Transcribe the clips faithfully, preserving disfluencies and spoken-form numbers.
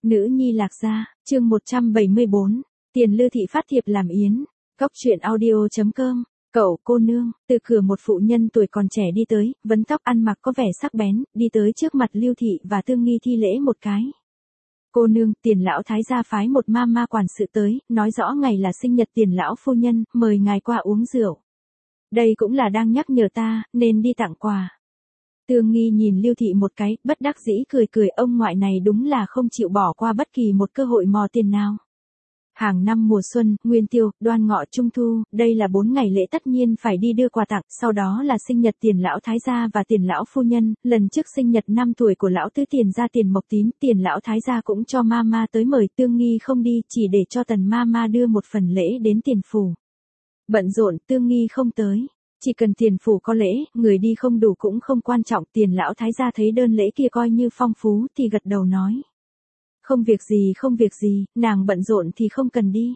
Nữ nhi Lạc Gia, chương một trăm bảy mươi bốn, Tiền Lư Thị phát thiệp làm yến, Cóc truyện audio chấm com. Cậu cô nương, từ cửa một phụ nhân tuổi còn trẻ đi tới, vấn tóc ăn mặc có vẻ sắc bén, đi tới trước mặt Lưu Thị và Tương Nghi thi lễ một cái. Cô nương, Tiền lão thái gia phái một ma ma quản sự tới, nói rõ ngày là sinh nhật Tiền lão phu nhân, mời ngài qua uống rượu. Đây cũng là đang nhắc nhở ta, nên đi tặng quà. Tương Nghi nhìn Lưu Thị một cái, bất đắc dĩ cười cười, ông ngoại này đúng là không chịu bỏ qua bất kỳ một cơ hội mò tiền nào. Hàng năm mùa xuân, Nguyên Tiêu, Đoan Ngọ, Trung Thu, đây là bốn ngày lễ tất nhiên phải đi đưa quà tặng, sau đó là sinh nhật Tiền lão thái gia và Tiền lão phu nhân, lần trước sinh nhật năm tuổi của lão tứ Tiền gia Tiền Mộc Tím, Tiền lão thái gia cũng cho mama tới mời, Tương Nghi không đi, chỉ để cho Tần mama đưa một phần lễ đến Tiền phủ. Bận rộn, Tương Nghi không tới. Chỉ cần Tiền phủ có lễ, người đi không đủ cũng không quan trọng, Tiền lão thái gia thấy đơn lễ kia coi như phong phú thì gật đầu nói. Không việc gì không việc gì, nàng bận rộn thì không cần đi.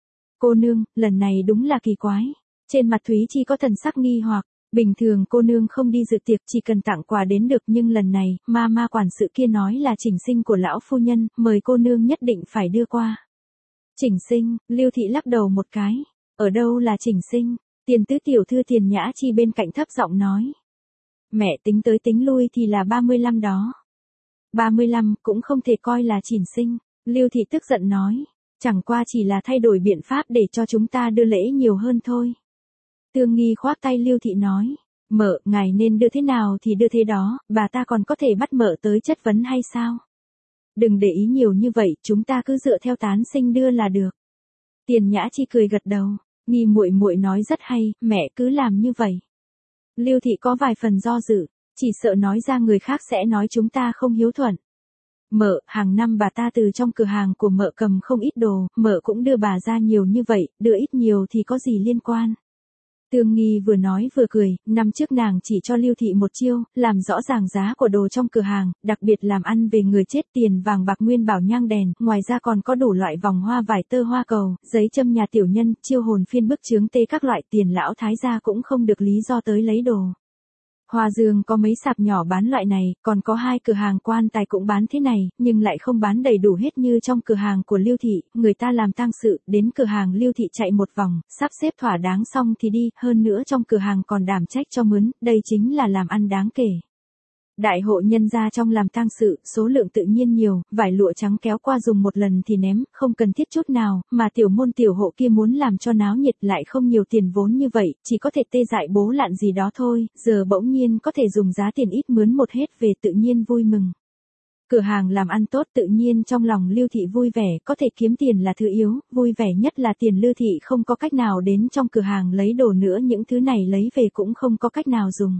Cô nương, lần này đúng là kỳ quái. Trên mặt Thúy Chi có thần sắc nghi hoặc, bình thường cô nương không đi dự tiệc chỉ cần tặng quà đến được, nhưng lần này, ma ma quản sự kia nói là chỉnh sinh của lão phu nhân, mời cô nương nhất định phải đưa qua. Chỉnh sinh, Lưu Thị lắc đầu một cái. Ở đâu là chỉnh sinh? Tiền tứ tiểu thư Tiền Nhã Chi bên cạnh thấp giọng nói. Mẹ tính tới tính lui thì là ba mươi lăm đó. ba mươi lăm cũng không thể coi là chỉnh sinh. Lưu Thị tức giận nói. Chẳng qua chỉ là thay đổi biện pháp để cho chúng ta đưa lễ nhiều hơn thôi. Tương Nghi khoác tay Lưu Thị nói. Mợ, ngài nên đưa thế nào thì đưa thế đó, bà ta còn có thể bắt mợ tới chất vấn hay sao? Đừng để ý nhiều như vậy, chúng ta cứ dựa theo tán sinh đưa là được. Tiền Nhã Chi cười gật đầu. Nghi muội muội nói rất hay, mẹ cứ làm như vậy. Lưu Thị có vài phần do dự, chỉ sợ nói ra người khác sẽ nói chúng ta không hiếu thuận. Mợ, hàng năm bà ta từ trong cửa hàng của mợ cầm không ít đồ, mợ cũng đưa bà ra nhiều như vậy, đưa ít nhiều thì có gì liên quan. Tương Nghi vừa nói vừa cười, năm trước nàng chỉ cho Lưu Thị một chiêu, làm rõ ràng giá của đồ trong cửa hàng, đặc biệt làm ăn về người chết, tiền vàng bạc nguyên bảo nhang đèn, ngoài ra còn có đủ loại vòng hoa vải tơ hoa cầu, giấy châm nhà tiểu nhân, chiêu hồn phiên bức chướng tê các loại, Tiền lão thái gia cũng không được lý do tới lấy đồ. Hoa Dương có mấy sạp nhỏ bán loại này, còn có hai cửa hàng quan tài cũng bán thế này, nhưng lại không bán đầy đủ hết như trong cửa hàng của Lưu Thị, người ta làm tang sự, đến cửa hàng Lưu Thị chạy một vòng, sắp xếp thỏa đáng xong thì đi, hơn nữa trong cửa hàng còn đảm trách cho mướn, đây chính là làm ăn đáng kể. Đại hộ nhân gia trong làm tang sự, số lượng tự nhiên nhiều, vải lụa trắng kéo qua dùng một lần thì ném, không cần thiết chút nào, mà tiểu môn tiểu hộ kia muốn làm cho náo nhiệt lại không nhiều tiền vốn như vậy, chỉ có thể tê dại bố lạn gì đó thôi, giờ bỗng nhiên có thể dùng giá tiền ít mướn một hết về tự nhiên vui mừng. Cửa hàng làm ăn tốt tự nhiên trong lòng Lưu Thị vui vẻ, có thể kiếm tiền là thứ yếu, vui vẻ nhất là Tiền Lư Thị không có cách nào đến trong cửa hàng lấy đồ nữa, những thứ này lấy về cũng không có cách nào dùng.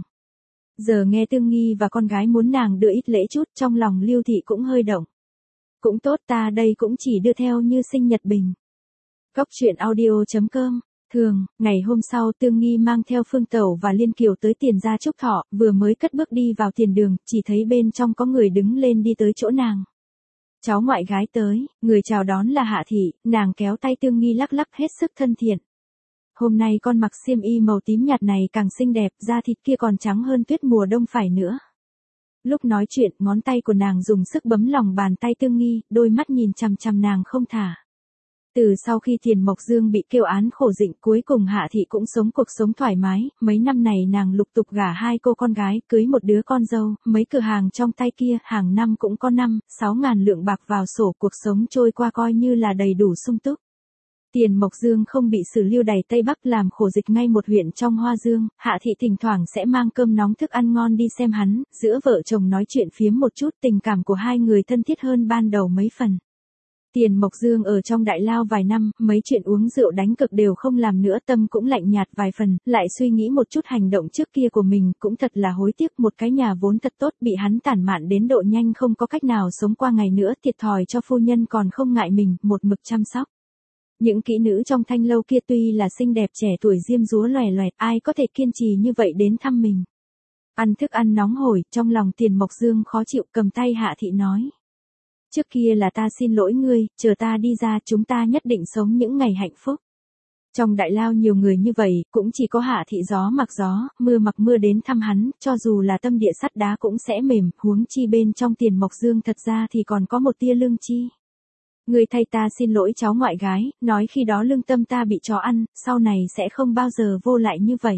Giờ nghe Tương Nghi và con gái muốn nàng đưa ít lễ chút, trong lòng Lưu Thị cũng hơi động. Cũng tốt, ta đây cũng chỉ đưa theo như sinh nhật bình. Cóc truyện audio chấm com. Thường, ngày hôm sau Tương Nghi mang theo Phương Tẩu và Liên Kiều tới Tiền gia chúc thọ, vừa mới cất bước đi vào tiền đường, chỉ thấy bên trong có người đứng lên đi tới chỗ nàng. Cháu ngoại gái tới, người chào đón là Hạ Thị, nàng kéo tay Tương Nghi lắc lắc hết sức thân thiện. Hôm nay con mặc xiêm y màu tím nhạt này càng xinh đẹp, da thịt kia còn trắng hơn tuyết mùa đông phải nữa. Lúc nói chuyện, ngón tay của nàng dùng sức bấm lòng bàn tay Tương Nghi, đôi mắt nhìn chằm chằm nàng không thả. Từ sau khi Tiền Mộc Dương bị kêu án khổ dịnh, cuối cùng Hạ Thị cũng sống cuộc sống thoải mái, mấy năm này nàng lục tục gả hai cô con gái, cưới một đứa con dâu, mấy cửa hàng trong tay kia, hàng năm cũng có năm, sáu ngàn lượng bạc vào sổ, cuộc sống trôi qua coi như là đầy đủ sung túc. Tiền Mộc Dương không bị xử lưu đày Tây Bắc làm khổ dịch ngay một huyện trong Hoa Dương, Hạ Thị thỉnh thoảng sẽ mang cơm nóng thức ăn ngon đi xem hắn, giữa vợ chồng nói chuyện phiếm một chút, tình cảm của hai người thân thiết hơn ban đầu mấy phần. Tiền Mộc Dương ở trong đại lao vài năm, mấy chuyện uống rượu đánh cực đều không làm nữa, tâm cũng lạnh nhạt vài phần, lại suy nghĩ một chút hành động trước kia của mình, cũng thật là hối tiếc, một cái nhà vốn thật tốt bị hắn tản mạn đến độ nhanh không có cách nào sống qua ngày nữa, thiệt thòi cho phu nhân còn không ngại mình, một mực chăm sóc. Những kỹ nữ trong thanh lâu kia tuy là xinh đẹp trẻ tuổi diêm dúa loè loẹt, ai có thể kiên trì như vậy đến thăm mình. Ăn thức ăn nóng hổi, trong lòng Tiền Mộc Dương khó chịu, cầm tay Hạ Thị nói. Trước kia là ta xin lỗi ngươi, chờ ta đi ra chúng ta nhất định sống những ngày hạnh phúc. Trong đại lao nhiều người như vậy, cũng chỉ có Hạ Thị gió mặc gió, mưa mặc mưa đến thăm hắn, cho dù là tâm địa sắt đá cũng sẽ mềm, huống chi bên trong Tiền Mộc Dương thật ra thì còn có một tia lương chi. Ngươi thay ta xin lỗi cháu ngoại gái, nói khi đó lương tâm ta bị chó ăn, sau này sẽ không bao giờ vô lại như vậy.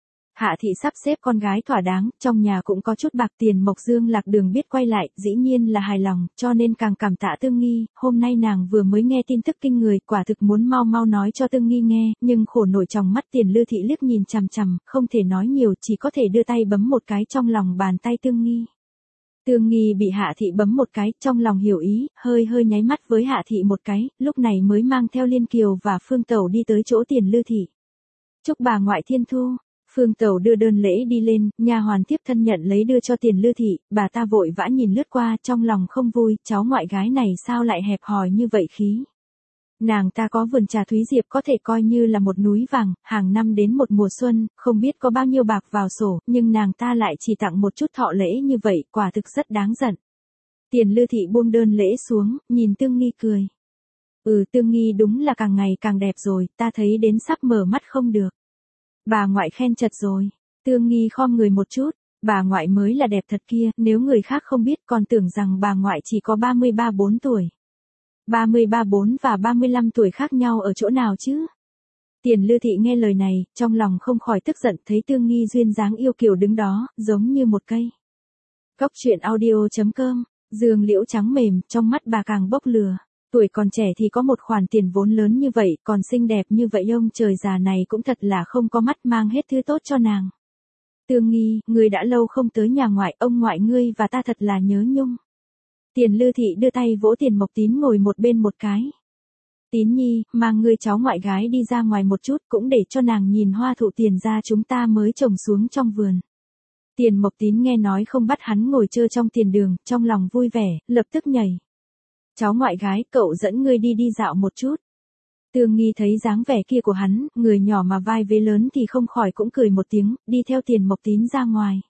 Hạ thị sắp xếp con gái thỏa đáng, trong nhà cũng có chút bạc tiền. Mộc Dương lạc đường biết quay lại, dĩ nhiên là hài lòng, cho nên càng cảm tạ Tương Nghi. Hôm nay nàng vừa mới nghe tin tức kinh người, quả thực muốn mau mau nói cho Tương Nghi nghe, nhưng khổ nổi trong mắt Tiền Lư thị liếc nhìn chằm chằm, không thể nói nhiều, chỉ có thể đưa tay bấm một cái trong lòng bàn tay Tương Nghi. Tương Nghi bị Hạ thị bấm một cái, trong lòng hiểu ý, hơi hơi nháy mắt với Hạ thị một cái, lúc này mới mang theo Liên Kiều và Phương Tẩu đi tới chỗ Tiền Lư thị. Chúc bà ngoại thiên thu. Phương Tẩu đưa đơn lễ đi lên, nha hoàn tiếp thân nhận lấy đưa cho Tiền Lư thị, bà ta vội vã nhìn lướt qua, trong lòng không vui, cháu ngoại gái này sao lại hẹp hòi như vậy khí. Nàng ta có vườn trà Thúy Diệp có thể coi như là một núi vàng, hàng năm đến một mùa xuân, không biết có bao nhiêu bạc vào sổ, nhưng nàng ta lại chỉ tặng một chút thọ lễ như vậy, quả thực rất đáng giận. Tiền Lư thị buông đơn lễ xuống, nhìn Tương Nghi cười. Ừ, Tương Nghi đúng là càng ngày càng đẹp rồi, ta thấy đến sắp mở mắt không được. Bà ngoại khen chật rồi. Tương Nghi khom người một chút, bà ngoại mới là đẹp thật kia, nếu người khác không biết còn tưởng rằng bà ngoại chỉ có ba mươi ba bốn tuổi. ba mươi ba bốn và ba mươi lăm tuổi khác nhau ở chỗ nào chứ? Tiền Lư thị nghe lời này, trong lòng không khỏi tức giận, thấy Tương Nghi duyên dáng yêu kiều đứng đó, giống như một cây. Góc truyện audio chấm com, dương liễu trắng mềm, trong mắt bà càng bốc lửa. Tuổi còn trẻ thì có một khoản tiền vốn lớn như vậy, còn xinh đẹp như vậy, ông trời già này cũng thật là không có mắt, mang hết thứ tốt cho nàng. Tương Nghi, ngươi đã lâu không tới nhà ngoại, ông ngoại ngươi và ta thật là nhớ nhung. Tiền Lư thị đưa tay vỗ Tiền Mộc Tín ngồi một bên một cái. Tín Nhi, mang ngươi cháu ngoại gái đi ra ngoài một chút, cũng để cho nàng nhìn hoa thụ Tiền gia chúng ta mới trồng xuống trong vườn. Tiền Mộc Tín nghe nói không bắt hắn ngồi chơi trong tiền đường, trong lòng vui vẻ, lập tức nhảy. Cháu ngoại gái, cậu dẫn ngươi đi đi dạo một chút. Tương Nghi thấy dáng vẻ kia của hắn, người nhỏ mà vai vế lớn thì không khỏi cũng cười một tiếng, đi theo Tiền Mộc Tín ra ngoài.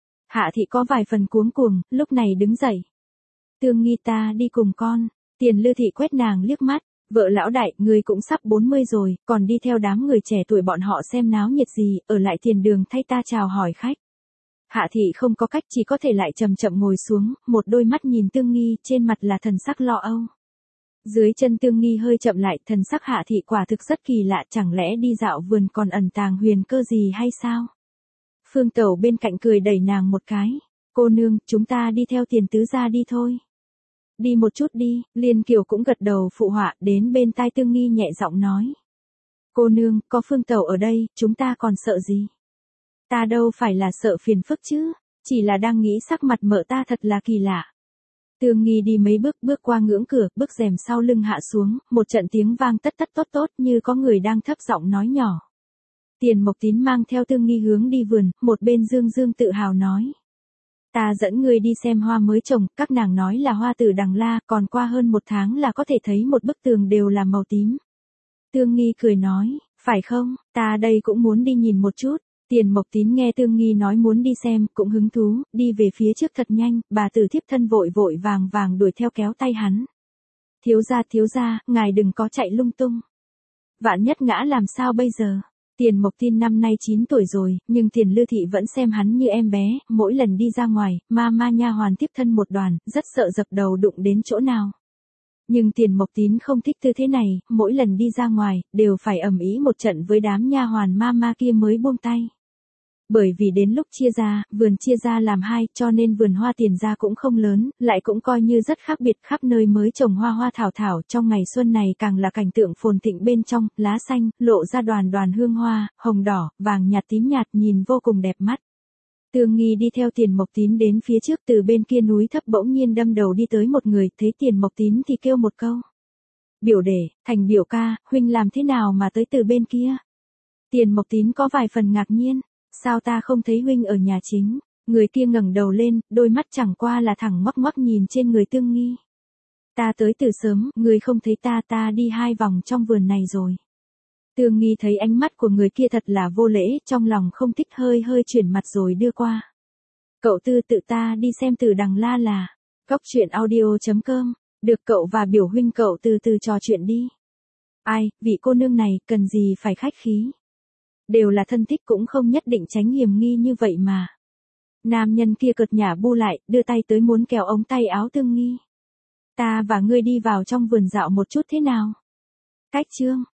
Hạ thị có vài phần cuống cuồng, lúc này đứng dậy. Tương Nghi, ta đi cùng con. Tiền Lư thị quét nàng liếc mắt, vợ lão đại, ngươi cũng sắp bốn mươi rồi, còn đi theo đám người trẻ tuổi bọn họ xem náo nhiệt gì, ở lại tiền đường thay ta chào hỏi khách. Hạ thị không có cách, chỉ có thể lại chậm chậm ngồi xuống, một đôi mắt nhìn Tương Nghi, trên mặt là thần sắc lo âu. Dưới chân Tương Nghi hơi chậm lại, thần sắc Hạ thị quả thực rất kỳ lạ, chẳng lẽ đi dạo vườn còn ẩn tàng huyền cơ gì hay sao? Phương Tẩu bên cạnh cười đẩy nàng một cái. Cô nương, chúng ta đi theo Tiền tứ gia đi thôi. Đi một chút đi, Liên Kiều cũng gật đầu phụ họa, đến bên tai Tương Nghi nhẹ giọng nói. Cô nương, có Phương Tẩu ở đây, chúng ta còn sợ gì? Ta đâu phải là sợ phiền phức chứ, chỉ là đang nghĩ sắc mặt mợ ta thật là kỳ lạ. Tương Nghi đi mấy bước, bước qua ngưỡng cửa, bước rèm sau lưng hạ xuống, một trận tiếng vang tất tất tốt tốt như có người đang thấp giọng nói nhỏ. Tiền Mộc Tín mang theo Tương Nghi hướng đi vườn, một bên dương dương tự hào nói. Ta dẫn ngươi đi xem hoa mới trồng, các nàng nói là hoa tử đằng la, còn qua hơn một tháng là có thể thấy một bức tường đều là màu tím. Tương Nghi cười nói, phải không, ta đây cũng muốn đi nhìn một chút. Tiền Mộc Tín nghe Tương Nghi nói muốn đi xem, cũng hứng thú, đi về phía trước thật nhanh, bà tử thiếp thân vội vội vàng vàng đuổi theo kéo tay hắn. Thiếu gia thiếu gia, ngài đừng có chạy lung tung. Vạn nhất ngã làm sao bây giờ? Tiền Mộc Tín năm nay chín tuổi rồi, nhưng Tiền Lư thị vẫn xem hắn như em bé, mỗi lần đi ra ngoài, ma ma nha hoàn tiếp thân một đoàn, rất sợ dập đầu đụng đến chỗ nào. Nhưng Tiền Mộc Tín không thích tư thế này, mỗi lần đi ra ngoài, đều phải ầm ĩ một trận với đám nha hoàn ma ma kia mới buông tay. Bởi vì đến lúc chia ra, vườn chia ra làm hai, cho nên vườn hoa Tiền gia cũng không lớn, lại cũng coi như rất khác biệt, khắp nơi mới trồng hoa hoa thảo thảo, trong ngày xuân này càng là cảnh tượng phồn thịnh, bên trong, lá xanh, lộ ra đoàn đoàn hương hoa, hồng đỏ, vàng nhạt tím nhạt, nhìn vô cùng đẹp mắt. Tương Nghi đi theo Tiền Mộc Tín đến phía trước, từ bên kia núi thấp bỗng nhiên đâm đầu đi tới một người, thấy Tiền Mộc Tín thì kêu một câu. Biểu đệ, Thành biểu ca, huynh làm thế nào mà tới từ bên kia? Tiền Mộc Tín có vài phần ngạc nhiên. Sao ta không thấy huynh ở nhà chính? Người kia ngẩng đầu lên, đôi mắt chẳng qua là thẳng ngoắc ngoắc nhìn trên người Tương Nghi. Ta tới từ sớm, người không thấy ta, ta đi hai vòng trong vườn này rồi. Tương Nghi thấy ánh mắt của người kia thật là vô lễ, trong lòng không thích, hơi hơi chuyển mặt rồi đưa qua. Cậu Tư, tự ta đi xem từ đằng la là. Góc truyện audio chấm com, được cậu và biểu huynh cậu từ từ trò chuyện đi. Ai, vị cô nương này, cần gì phải khách khí. Đều là thân thích cũng không nhất định tránh hiểm nghi như vậy mà. Nam nhân kia cợt nhả bu lại, đưa tay tới muốn kéo ống tay áo Tương Nghi. Ta và ngươi đi vào trong vườn dạo một chút thế nào? Cách chương.